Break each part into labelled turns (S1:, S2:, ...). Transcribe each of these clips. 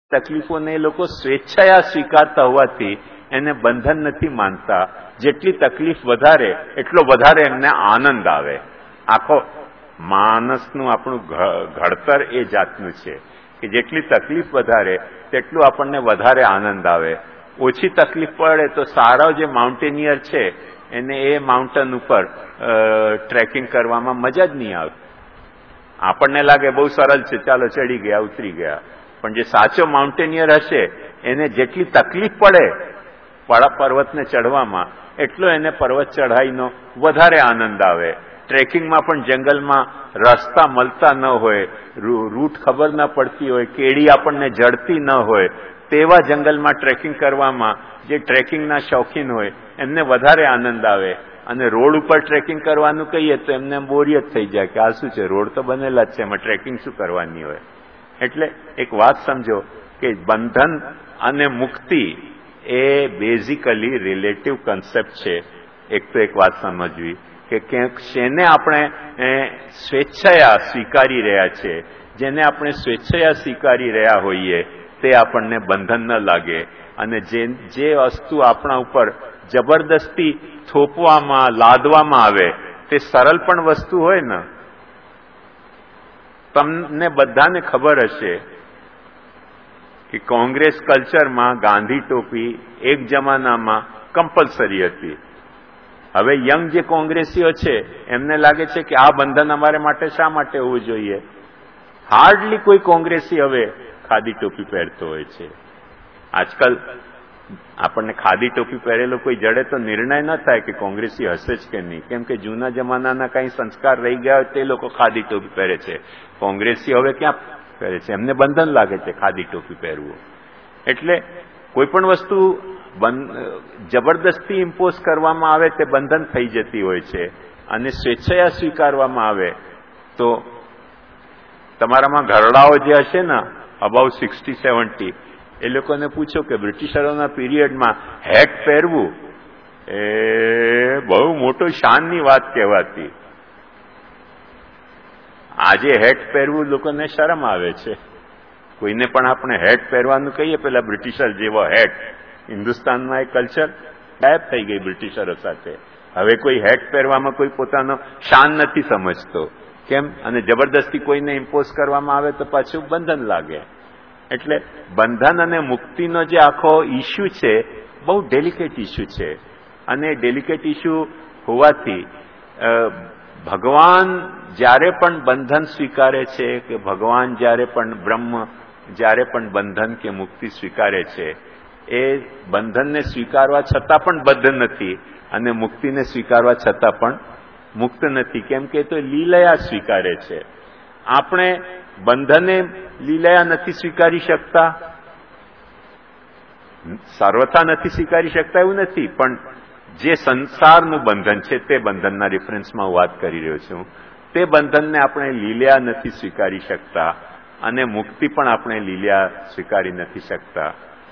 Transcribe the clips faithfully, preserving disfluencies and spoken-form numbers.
S1: તકલીફોને એ લોકો સ્વેચ્છાએ સ્વીકારતા હોવાથી એને બંધન નથી માનતા. જેટલી તકલીફ વધારે એટલો વધારે એમને આનંદ આવે. આખો માણસનું આપણું ઘડતર એ જાતનું છે કે જેટલી તકલીફ વધારે તેટલું આપણને વધારે આનંદ આવે. ઓછી તકલીફ પડે તો સારા જે માઉન્ટેનિયર છે એને એ માઉન્ટેન ઉપર ટ્રેકિંગ કરવામાં મજા જ નહીં આવે. આપણને લાગે બહુ સરળ છે, ચાલો ચડી ગયા, ઉતરી ગયા. પણ જે સાચો માઉન્ટેનિયર હશે એને જેટલી તકલીફ પડે પર્વતને ચડવામાં એટલો એને પર્વત ચઢાઈનો વધારે આનંદ આવે. ટ્રેકિંગમાં પણ જંગલમાં રસ્તા મળતા ન હોય, રૂટ ખબર ન પડતી હોય, કેડી આપણને જડતી ન હોય, તેવા જંગલમાં ટ્રેકિંગ કરવામાં જે ટ્રેકિંગના શોખીન હોય એમને વધારે આનંદ આવે. અને રોડ ઉપર ટ્રેકિંગ કરવાનું કહીએ તો એમને બોરિયત થઈ જાય કે આ શું છે, રોડ તો બનેલા જ છે, એમાં ટ્રેકિંગ શું કરવાની હોય. એટલે એક વાત સમજો કે બંધન અને મુક્તિ એ બેઝિકલી રિલેટિવ કન્સેપ્ટ છે. એક તો એક વાત સમજવી કે ક્યાંક શેને આપણે સ્વેચ્છાએ સ્વીકારી રહ્યા છે, જેને આપણે સ્વેચ્છાએ સ્વીકારી રહ્યા હોઈએ તે આપણને બંધન ન લાગે. અને જે જે વસ્તુ આપણા ઉપર જબરદસ્તી થોપવામાં લાદવામાં આવે તે સરળ પણ વસ્તુ હોય ને. તમને બધાને ખબર હશે કે કોંગ્રેસ કલ્ચરમાં ગાંધી ટોપી એક જમાનામાં કમ્પલસરી હતી. હવે યંગ જે કોંગ્રેસીઓ છે એમને લાગે છે કે આ બંધન અમારે માટે શા માટે હોવું જોઈએ. હાર્ડલી કોઈ કોંગ્રેસી હવે ખાદી ટોપી પહેરતો હોય છે. આજકાલ આપણને ખાદી ટોપી પહેરેલો કોઈ જડે તો નિર્ણય ન થાય કે કોંગ્રેસી હશે જ કે નહીં, કેમ કે જૂના જમાનાના કઈ સંસ્કાર રહી ગયા હોય તે લોકો ખાદી ટોપી પહેરે છે. કોંગ્રેસી હવે ક્યાં પહેરે છે, એમને બંધન લાગે છે ખાદી ટોપી પહેરવું. એટલે કોઈ પણ વસ્તુ જબરદસ્તી ઇમ્પોઝ કરવામાં આવે તે બંધન થઈ જતી હોય છે. અને સ્વેચ્છાએ સ્વીકારવામાં આવે તો તમારામાં ઘરડાઓ જે હશે ને અબાઉ સિક્સટી સેવન્ટી એ લોકોને પૂછો કે બ્રિટિશરોના પીરિયડમાં હેટ પહેરવું એ બહુ મોટો શાનની વાત કહેવાતી. આજે હેટ પહેરવું લોકોને શરમ આવે છે. કોઈને પણ આપણે હેટ પહેરવાનું કહીએ, પેલા બ્રિટિશર જેવો હેટ. હિન્દુસ્તાનમાં એ કલ્ચર ગાયબ થઈ ગઈ બ્રિટિશરો સાથે. હવે કોઈ હેટ પહેરવામાં કોઈ પોતાનો શાન નથી સમજતો. કેમ? અને જબરદસ્તી કોઈને ઇમ્પોઝ કરવામાં આવે તો પાછું બંધન લાગે. એટલે બંધન અને મુક્તિનો જે આખો ઇસ્યુ છે બહુ ડેલિકેટ ઇસ્યુ છે. અને ડેલિકેટ ઇસ્યુ હોવાથી ભગવાન જ્યારે પણ બંધન સ્વીકારે છે કે ભગવાન જ્યારે પણ બ્રહ્મ જ્યારે પણ બંધન કે મુક્તિ સ્વીકારે છે એ બંધનને સ્વીકારવા છતાં પણ બદ્ધ નથી અને મુક્તિને સ્વીકારવા છતાં પણ મુક્ત નથી. કેમ કે તો લીલયા સ્વીકારે છે. આપણે બંધને લીલયા નથી સ્વીકારી શકતા, સર્વથા નથી સ્વીકારી શકતા એવું નથી, પણ જે સંસારનું બંધન છે તે બંધનના રિફરન્સમાં વાત કરી રહ્યો છું. તે બંધનને આપણે લીલયા નથી સ્વીકારી શકતા અને મુક્તિ પણ આપણે લીલયા સ્વીકારી નથી શકતા.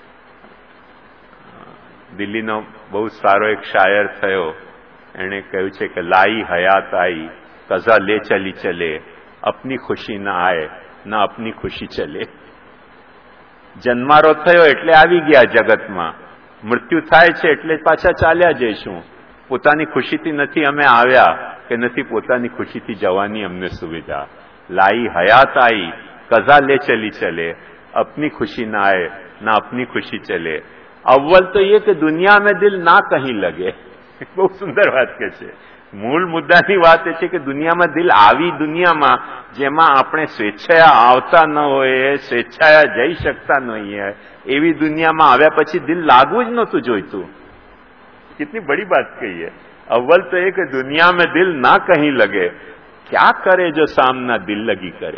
S1: દિલ્હીનો બહુ સારો એક શાયર થયો, એણે કહ્યું છે કે લાઈ હયાત આઈ કઝા લે ચલી ચલે, અપની ખુશી ના આય ના અપની ખુશી ચલે. જન્મારો થયો એટલે આવી ગયા જગતમાં, મૃત્યુ થાય છે એટલે પાછા ચાલ્યા જઈશું. પોતાની ખુશીથી નથી અમે આવ્યા કે નથી પોતાની ખુશીથી જવાની અમને સુવિધા. લાઈ હયાત આઈ કઝા લે ચલી ચલે, અપની ખુશી ના આય ના અપની ખુશી ચલે. અવ્વલ તો ये कि दुनिया में दिल ना कहीं लगे. બહુ સુંદર વાત કે છે. મૂળ મુદ્દાની વાત એ છે કે દુનિયામાં દિલ, આવી દુનિયામાં જેમાં આપણે સ્વેચ્છાએ આવતા ન હોઈએ, સ્વેચ્છાએ જઈ શકતા ન હોઈએ, એવી દુનિયામાં આવ્યા પછી દિલ લાગવું જ નહોતું જોઈતું. कितनी बड़ी बात कही है. अव्वल तो ये कि दुनिया में दिल ना कहीं लगे, क्या करे जो सामना दिल लगी करे.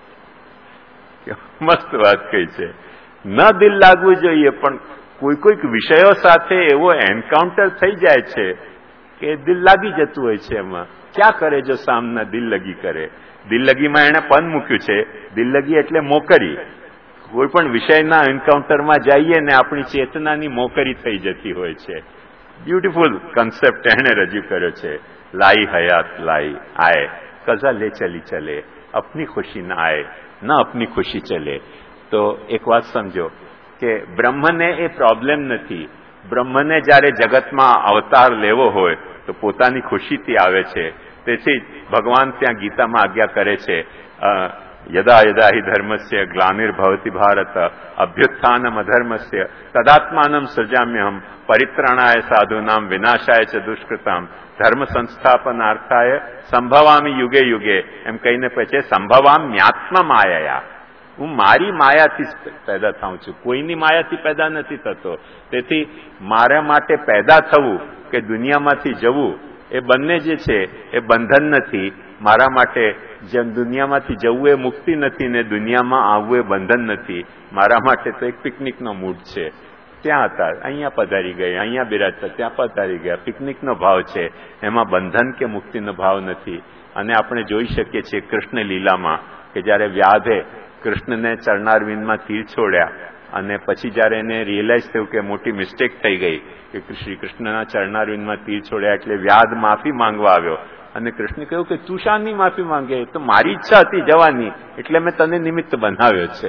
S1: મસ્ત વાત કહી છે. ન દિલ લાગવું જોઈએ, પણ કોઈ કોઈક વિષયો સાથે એવો એન્કાઉન્ટર થઈ જાય છે કે દિલ લાગી જતું હોય છે. એમાં ક્યાં કરે જો સામના દિલ લગી કરે. દિલ લગીમાં એને પદ મૂક્યું છે. દિલ લગી એટલે મોકરી. કોઈ પણ વિષયના એન્કાઉન્ટરમાં જઈએ ને આપણી ચેતનાની મોકરી થઈ જતી હોય છે. બ્યુટીફુલ કન્સેપ્ટ એને રજૂ કર્યો છે. લાઈ હયાત લાઈ આય કઝા લે ચલી ચલે, અપની ખુશી ના આય ના અપની ખુશી ચલે. તો એક વાત સમજો કે બ્રહ્મને એ પ્રોબ્લેમ નથી. બ્રહ્મને જ્યારે જગતમાં અવતાર લેવો હોય તો પોતાની ખુશીથી આવે છે. તેથી ભગવાન ત્યાં ગીતામાં આજ્ઞા કરે છે, યદા યદા હિ ધર્મસ્ય ગ્લાનિર્ભવતિ ભારત અભ્યુત્થાનમ અધર્મસ્ય તદાત્માનમ સૃજામ્યહમ પરિત્રાણાય સાધુનામ વિનાશાય ચ દુષ્કૃતામ ધર્મ સંસ્થાપનાર્થાય સંભવામી યુગે યુગે એમ કહીને પછી સંભવામ્યાત્મ માયા. હું મારી માયાથી પેદા થાઉં છું, કોઈની માયાથી પેદા નથી થતો. તેથી મારા માટે પેદા થવું કે દુનિયામાંથી જવું એ બંને જે છે એ બંધન નથી. મારા માટે જેમ દુનિયામાંથી જવું એ મુક્તિ નથી ને દુનિયામાં આવવું એ બંધન નથી. મારા માટે તો એક પિકનિકનો મૂડ છે. ત્યાં હતા, અહીંયા પધારી ગયા, અહીંયા બિરાજતા, ત્યાં પધારી ગયા. પિકનિકનો ભાવ છે, એમાં બંધન કે મુક્તિનો ભાવ નથી. અને આપણે જોઈ શકીએ છીએ કૃષ્ણ લીલામાં કે જયારે વ્યાધે કૃષ્ણને ચરણારવિંદમાં તીર છોડ્યા અને પછી જયારે એને રિયલાઇઝ થયું કે મોટી મિસ્ટેક થઈ ગઈ કે શ્રી કૃષ્ણના ચરણારવિંદમાં તીર છોડ્યા એટલે વ્યાધ માફી માંગવા આવ્યો અને કૃષ્ણે કહ્યું કે તું શાની માફી માંગે? તો મારી ઈચ્છા હતી જવાની એટલે મેં તને નિમિત્ત બનાવ્યો છે.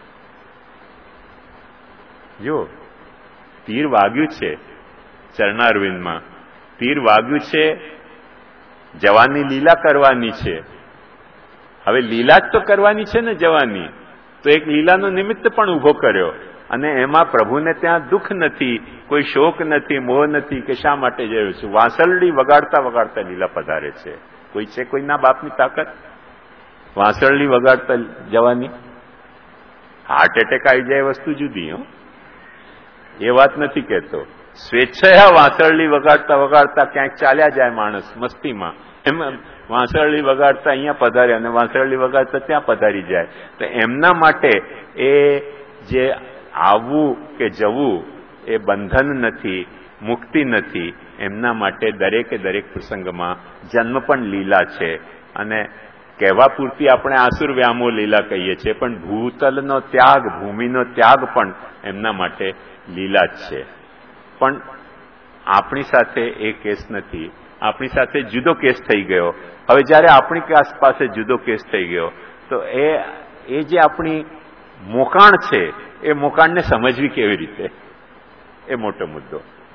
S1: જો તીર વાગ્યું છે ચરણારવિંદમાં, તીર વાગ્યું છે, જવાની લીલા કરવાની છે. હવે લીલા જ તો કરવાની છે ને જવાની, તો એક લીલાનો નિમિત્ત પણ ઉભો કર્યો અને એમાં પ્રભુને ત્યાં દુઃખ નથી, કોઈ શોક નથી, મોહ નથી કે શા માટે જયું છું. વાંસળડી વગાડતા વગાડતા લીલા પધારે છે. કોઈ છે કોઈના બાપની તાકાત વાંસળડી વગાડતા જવાની? હાર્ટ એટેક આવી જાય વસ્તુ જુદી. હો, એ વાત નથી કહેતો. સ્વેચ્છાયા વાંસળડી વગાડતા વગાડતા ક્યાંક ચાલ્યા જાય માણસ મસ્તીમાં, એમ વાંસળડી વગાડતા અહીંયા પધારે અને વાંસળડી વગાડતા ત્યાં પધારી જાય. તો એમના માટે એ જે આવવું કે જવું એ બંધન નથી, મુક્તિ નથી. એમના માટે દરેકે દરેક પ્રસંગમાં જન્મ પણ લીલા છે. અને કહેવા પૂરતી આપણે આસુર વ્યામો લીલા કહીએ છીએ, પણ ભૂતલનો ત્યાગ, ભૂમિનો ત્યાગ પણ એમના માટે લીલા જ છે. પણ આપણી સાથે એ કેસ નથી. આપણી સાથે જુદો કેસ થઈ ગયો. હવે જયારે આપણી પાસે જુદો કેસ થઈ ગયો તો એ એ જે આપણી મોકાણ છે એ મોકાણને સમજવી કેવી રીતે, એ મોટો મુદ્દો.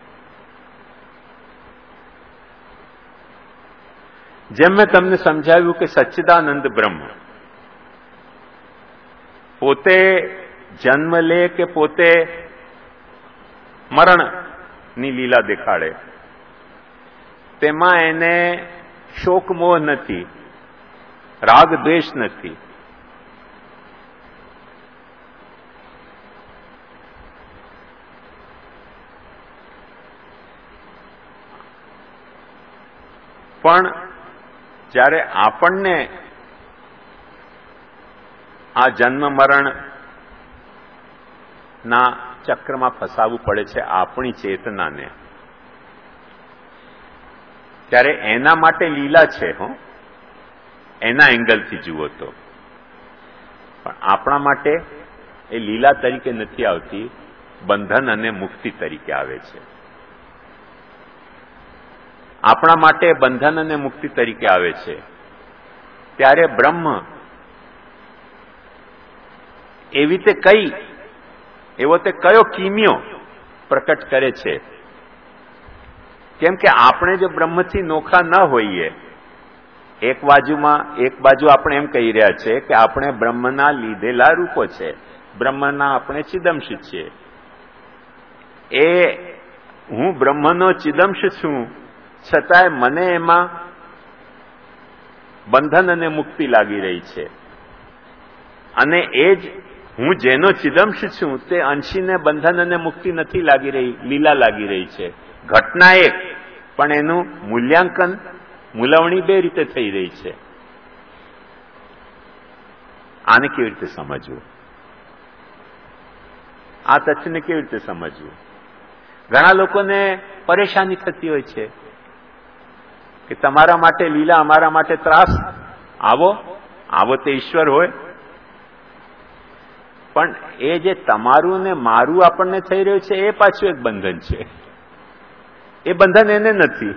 S1: જેમ મેં તમને સમજાવ્યું કે સચ્ચિદાનંદ બ્રહ્મ પોતે જન્મ લે કે પોતે મરણની લીલા દેખાડે, તેમાં એને શોક મોહ નથી, રાગ દ્વેષ નથી. પણ જ્યારે આપણને આ જન્મ મરણ ના ચક્રમાં ફસાવવું પડે છે આપણી ચેતનાને, ત્યારે એના માટે લીલા છે. હો, એના એંગલથી જુઓ તો. પણ આપણા માટે એ લીલા તરીકે નથી આવતી, બંધન અને મુક્તિ તરીકે આવે છે. આપણા માટે બંધન અને મુક્તિ તરીકે આવે છે. ત્યારે બ્રહ્મ એવી તે કઈ એવો તે કયો કિમિયો પ્રકટ કરે છે? કેમ કે આપણે જો બ્રહ્મથી નોખા ન હોઈએ, એક બાજુમાં એક બાજુ આપણે એમ કહી રહ્યા છે કે આપણે બ્રહ્મના લીધેલા રૂપો છે, બ્રહ્મના આપણે ચિદંશ છીએ. એ હું બ્રહ્મનો ચિદંશ છું, છતાંય મને એમાં બંધન અને મુક્તિ લાગી રહી છે. અને એ જ હું જેનો ચિદંશ છું તે અંશીને બંધન અને મુક્તિ નથી લાગી રહી, લીલા લાગી રહી છે. ઘટના એક, પણ એનું મૂલ્યાંકન, મૂલવણી બે રીતે થઈ રહી છે. આને કેવી રીતે સમજવું? આ તથ્યને કેવી રીતે સમજવું? ઘણા લોકોને પરેશાની થતી હોય છે કે તમારા માટે લીલા, અમારા માટે ત્રાસ. આવો આવો તે ઈશ્વર હોય. પણ એ જે તમારું ને મારું આપણને થઈ રહ્યું છે એ પાછું એક બંધન છે. એ બંધન એને નથી.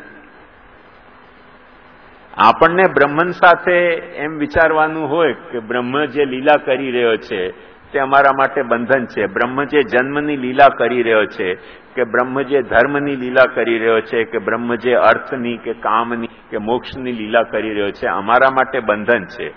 S1: આપણને બ્રહ્મન સાથે એમ વિચારવાનું હોય કે બ્રહ્મ જે લીલા કરી રહ્યો છે તે અમારા માટે બંધન છે. બ્રહ્મ જે જન્મની લીલા કરી રહ્યો છે, કે બ્રહ્મ જે ધર્મની લીલા કરી રહ્યો છે, કે બ્રહ્મ જે અર્થની કે કામની કે મોક્ષની લીલા કરી રહ્યો છે, અમારા માટે બંધન છે.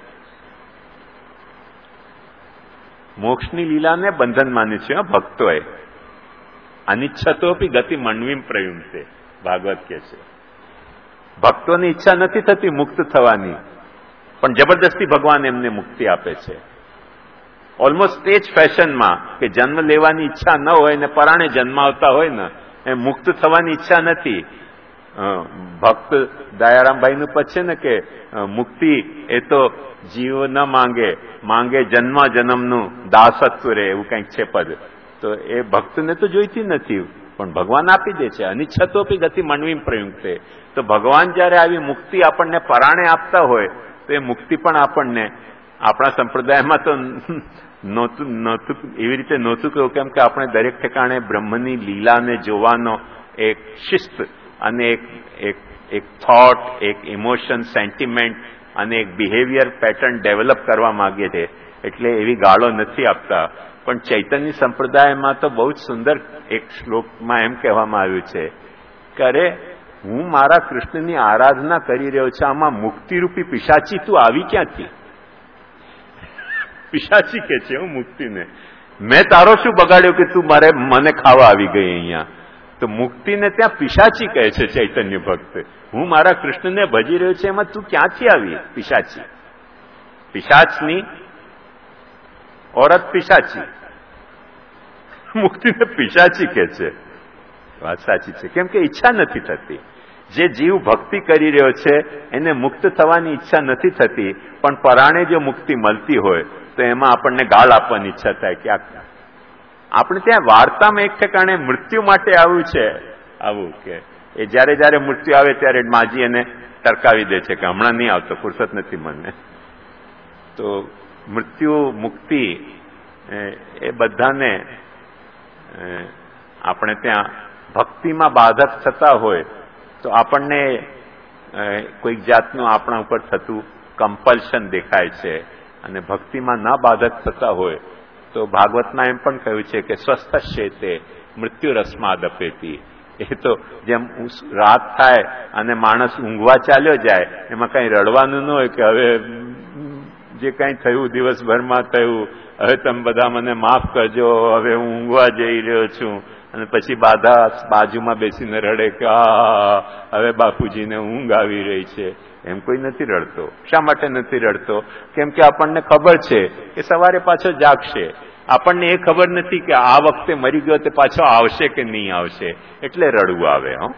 S1: મોક્ષની લીલાને બંધન માન્યું છે ભક્તોએ. અનિચ્છતોપી ગતિ મણવીમ પ્રયુંક્તે, ભાગવત કે છે. ભક્તોની ઈચ્છા નથી થતી મુક્ત થવાની, પણ જબરદસ્તી ભગવાન એમને મુક્તિ આપે છે. ઓલમોસ્ટ તે જ ફેશનમાં કે જન્મ લેવાની ઈચ્છા ન હોય ને પરાણે જન્માવતા હોય ને, એ મુક્ત થવાની ઈચ્છા નથી. ભક્ત દયારામભાઈનું પદ છે ને કે મુક્તિ એ તો જીવ ન માંગે, માંગે જન્મ જન્મનું દાસત્વ રે, એવું કંઈક છે પદ. તો એ ભક્તને તો જોઈતી નથી, પણ ભગવાન આપી દે છે. અનિચ્છતોપી ગતિ મણવીમ પ્રયુક્તે. તો ભગવાન જયારે આવી મુક્તિ આપણને પરાણે આપતા હોય, તો એ મુક્તિ પણ આપણને આપણા સંપ્રદાયમાં તો નહોતું નહોતું એવી રીતે નહોતું કહ્યું, કેમ કે આપણે દરેક ઠેકાણે બ્રહ્મની લીલાને જોવાનો એક શિસ્ત અને એક એક એક થોટ, એક ઇમોશન, સેન્ટિમેન્ટ અને એક બિહેવિયર પેટર્ન ડેવલપ કરવા માંગીએ છીએ. એટલે એવી ગાળો નથી આપતા. પણ ચૈતન્ય સંપ્રદાયમાં તો બહુ જ સુંદર એક શ્લોકમાં એમ કહેવામાં આવ્યું છે કે અરે હું મારા કૃષ્ણની આરાધના કરી રહ્યો છું, આમાં મુક્તિરૂપી પિશાચી તું આવી ક્યાંથી? પિશાચી કે છે હું મુક્તિને, મેં તારો શું બગાડ્યો કે તું મારે મને ખાવા આવી ગઈ અહીંયા? તો મુક્તિને ત્યાં પિશાચી કહે છે ચૈતન્ય ભક્ત. હું મારા કૃષ્ણને ભજી રહ્યો છું, એમાં તું ક્યાંથી આવી પિશાચી? પિશાચની औरत પિશાચી, મુક્તિને પિશાચી કે છે. વાત સાચી છે, કેમ કે ઈચ્છા નથી થતી. જે જીવ ભક્તિ કરી રહ્યો છે એને મુક્ત થવાની ઈચ્છા નથી થતી, પણ પરાણે જો મુક્તિ મળતી હોય તો એમાં આપણને ગાળ આપવાની ઈચ્છા થાય. કે આપણે ત્યાં વાર્તામાં એક ઠેકાણે મૃત્યુ માટે આવ્યું છે આવું કે એ જયારે જયારે મૃત્યુ આવે ત્યારે માજી એને ટરકાવી દે છે કે હમણાં નહીં આવતો, ફુરસત નથી મને. તો મૃત્યુ મુક્તિ એ બધાને આપણે ત્યાં ભક્તિમાં બાધક થતા હોય તો આપણને કોઈક જાતનું આપણા ઉપર થતું કમ્પલ્શન દેખાય છે, અને ભક્તિમાં ના બાધક થતા હોય તો ભાગવતમાં એમ પણ કહ્યું છે કે સ્વસ્થ છે તે મૃત્યુ રસમાદ અપેતી. એ તો જેમ રાત થાય અને માણસ ઊંઘવા ચાલ્યો જાય, એમાં કઈ રડવાનું ન હોય કે હવે જે કઈ થયું દિવસભરમાં થયું, હવે તમે બધા મને માફ કરજો, હવે હું ઊંઘવા જઈ રહ્યો છું. અને પછી બાધા બાજુમાં બેસીને રડે કે આ હવે બાપુજીને ઊંઘ આવી રહી છે. એમ કોઈ નથી રડતો. શા માટે નથી રડતો? કેમ કે આપણને ખબર છે કે સવારે પાછો જાગશે. આપણને એ ખબર નથી કે આ વખતે મરી ગયો તે પાછો આવશે કે નહીં આવશે, એટલે રડવું આવે. હો,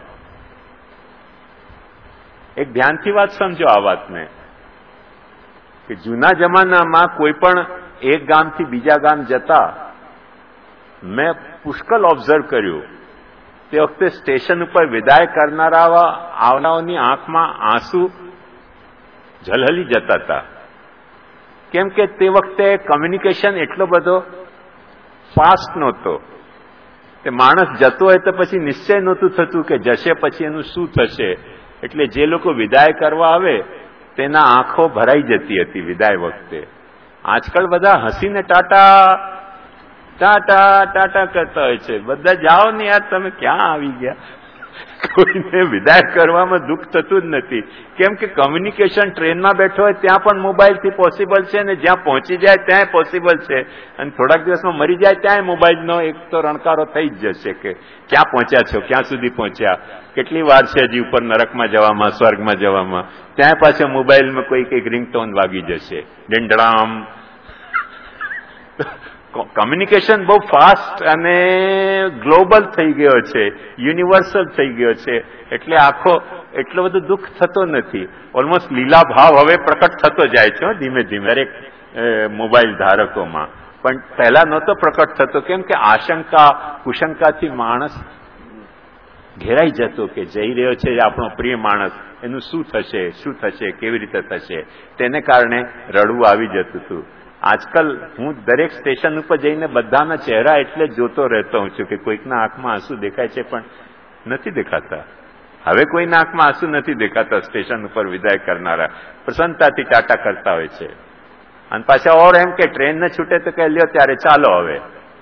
S1: એક ધ્યાનથી વાત સમજો આ વાતને કે જૂના જમાનામાં કોઈ પણ એક ગામથી બીજા ગામ જતા મેં પુષ્કળ ઓબ્ઝર્વ કર્યું. તે વખતે સ્ટેશન ઉપર વિદાય કરનારા આવનાઓની આંખમાં આંસુ ઝલહલી જતા હતા. કેમ કે તે વખતે કમ્યુનિકેશન એટલો બધો ફાસ્ટ નહોતો. તે માણસ જતો હોય તો પછી નિશ્ચય નહોતું થતું કે જશે પછી એનું શું થશે. એટલે જે લોકો વિદાય કરવા આવે તેના આંખો ભરાઈ જતી હતી વિદાય વખતે. આજકાલ બધા હસીને ટાટા ટાટા ટાટા કરતા હોય છે. બધા જાઓ ને યાર, તમે ક્યાં આવી ગયા. કોઈને વિદાય કરવામાં દુઃખ થતું જ નથી. કેમ કે કમ્યુનિકેશન ટ્રેનમાં બેઠો હોય ત્યાં પણ મોબાઈલથી પોસિબલ છે, ને જ્યાં પહોંચી જાય ત્યાં પોસિબલ છે, અને થોડાક દિવસમાં મરી જાય ત્યાં મોબાઈલનો એક તો રણકારો થઈ જ જશે કે ક્યાં પહોંચ્યા છો, ક્યાં સુધી પહોંચ્યા, કેટલી વાર છે હજી ઉપર નરકમાં જવામાં, સ્વર્ગમાં જવામાં. ત્યાં પાછળ મોબાઈલમાં કોઈ કંઈક રિંગટોન વાગી જશે, ડિંડડામ. કમ્યુનિકેશન બહુ ફાસ્ટ અને ગ્લોબલ થઈ ગયો છે, યુનિવર્સલ થઈ ગયો છે. એટલે આખો એટલો બધો દુઃખ થતો નથી. ઓલમોસ્ટ લીલા ભાવ હવે પ્રકટ થતો જાય છે ધીમે ધીમે દરેક મોબાઈલ ધારકોમાં. પણ પહેલા નહોતો પ્રકટ થતો. કેમ કે આશંકા કુશંકાથી માણસ ઘેરાઈ જતો કે જઈ રહ્યો છે આપણો પ્રિય માણસ, એનું શું થશે, શું થશે, કેવી રીતે થશે. તેને કારણે રડવું આવી જતું હતું. આજકાલ હું દરેક સ્ટેશન ઉપર જઈને બધાના ચહેરા એટલે જોતો રહેતો હોઉં છું કે કોઈકના આંખમાં આંસુ દેખાય છે પણ નથી દેખાતા. હવે કોઈના આંખમાં આંસુ નથી દેખાતા. સ્ટેશન ઉપર વિદાય કરનારા પ્રસન્નતાથી ટાટા કરતા હોય છે. અને પાછા ઓર એમ કે ટ્રેન ન છૂટે તો કે લ્યો ત્યારે ચાલો હવે.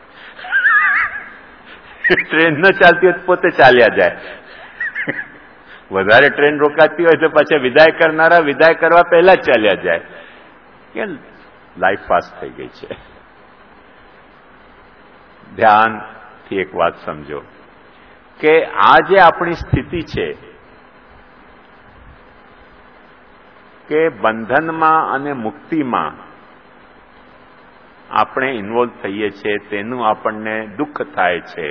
S1: ટ્રેન ન ચાલતી હોય તો પોતે ચાલ્યા જાય. વધારે ટ્રેન રોકાતી હોય તો પાછા વિદાય કરનારા વિદાય કરવા પહેલા જ ચાલ્યા જાય. કે લાઈફ પાસ થઈ ગઈ છે. ધ્યાનથી એક વાત સમજો કે આ જે આપણી સ્થિતિ છે કે બંધનમાં અને મુક્તિમાં આપણે ઇન્વોલ્વ થઈએ છીએ, તેનું આપણને દુઃખ થાય છે.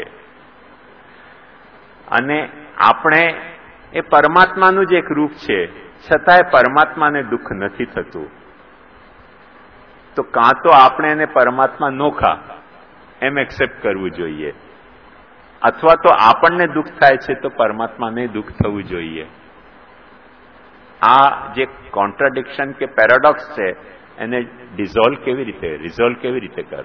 S1: અને આપણે એ પરમાત્માનું જ એક રૂપ છે, છતાંય પરમાત્માને દુઃખ નથી થતું. તો કાં તો આપણે એને પરમાત્મા નોખા એમ એક્સેપ્ટ કરવું જોઈએ, અથવા તો આપણને દુઃખ થાય છે તો પરમાત્માને દુઃખ થવું જોઈએ. આ જે કોન્ટ્રાડિક્શન કે પેરાડોક્સ છે એને ડિઝોલ્વ કેવી રીતે રિઝોલ્વ કેવી રીતે કરવું?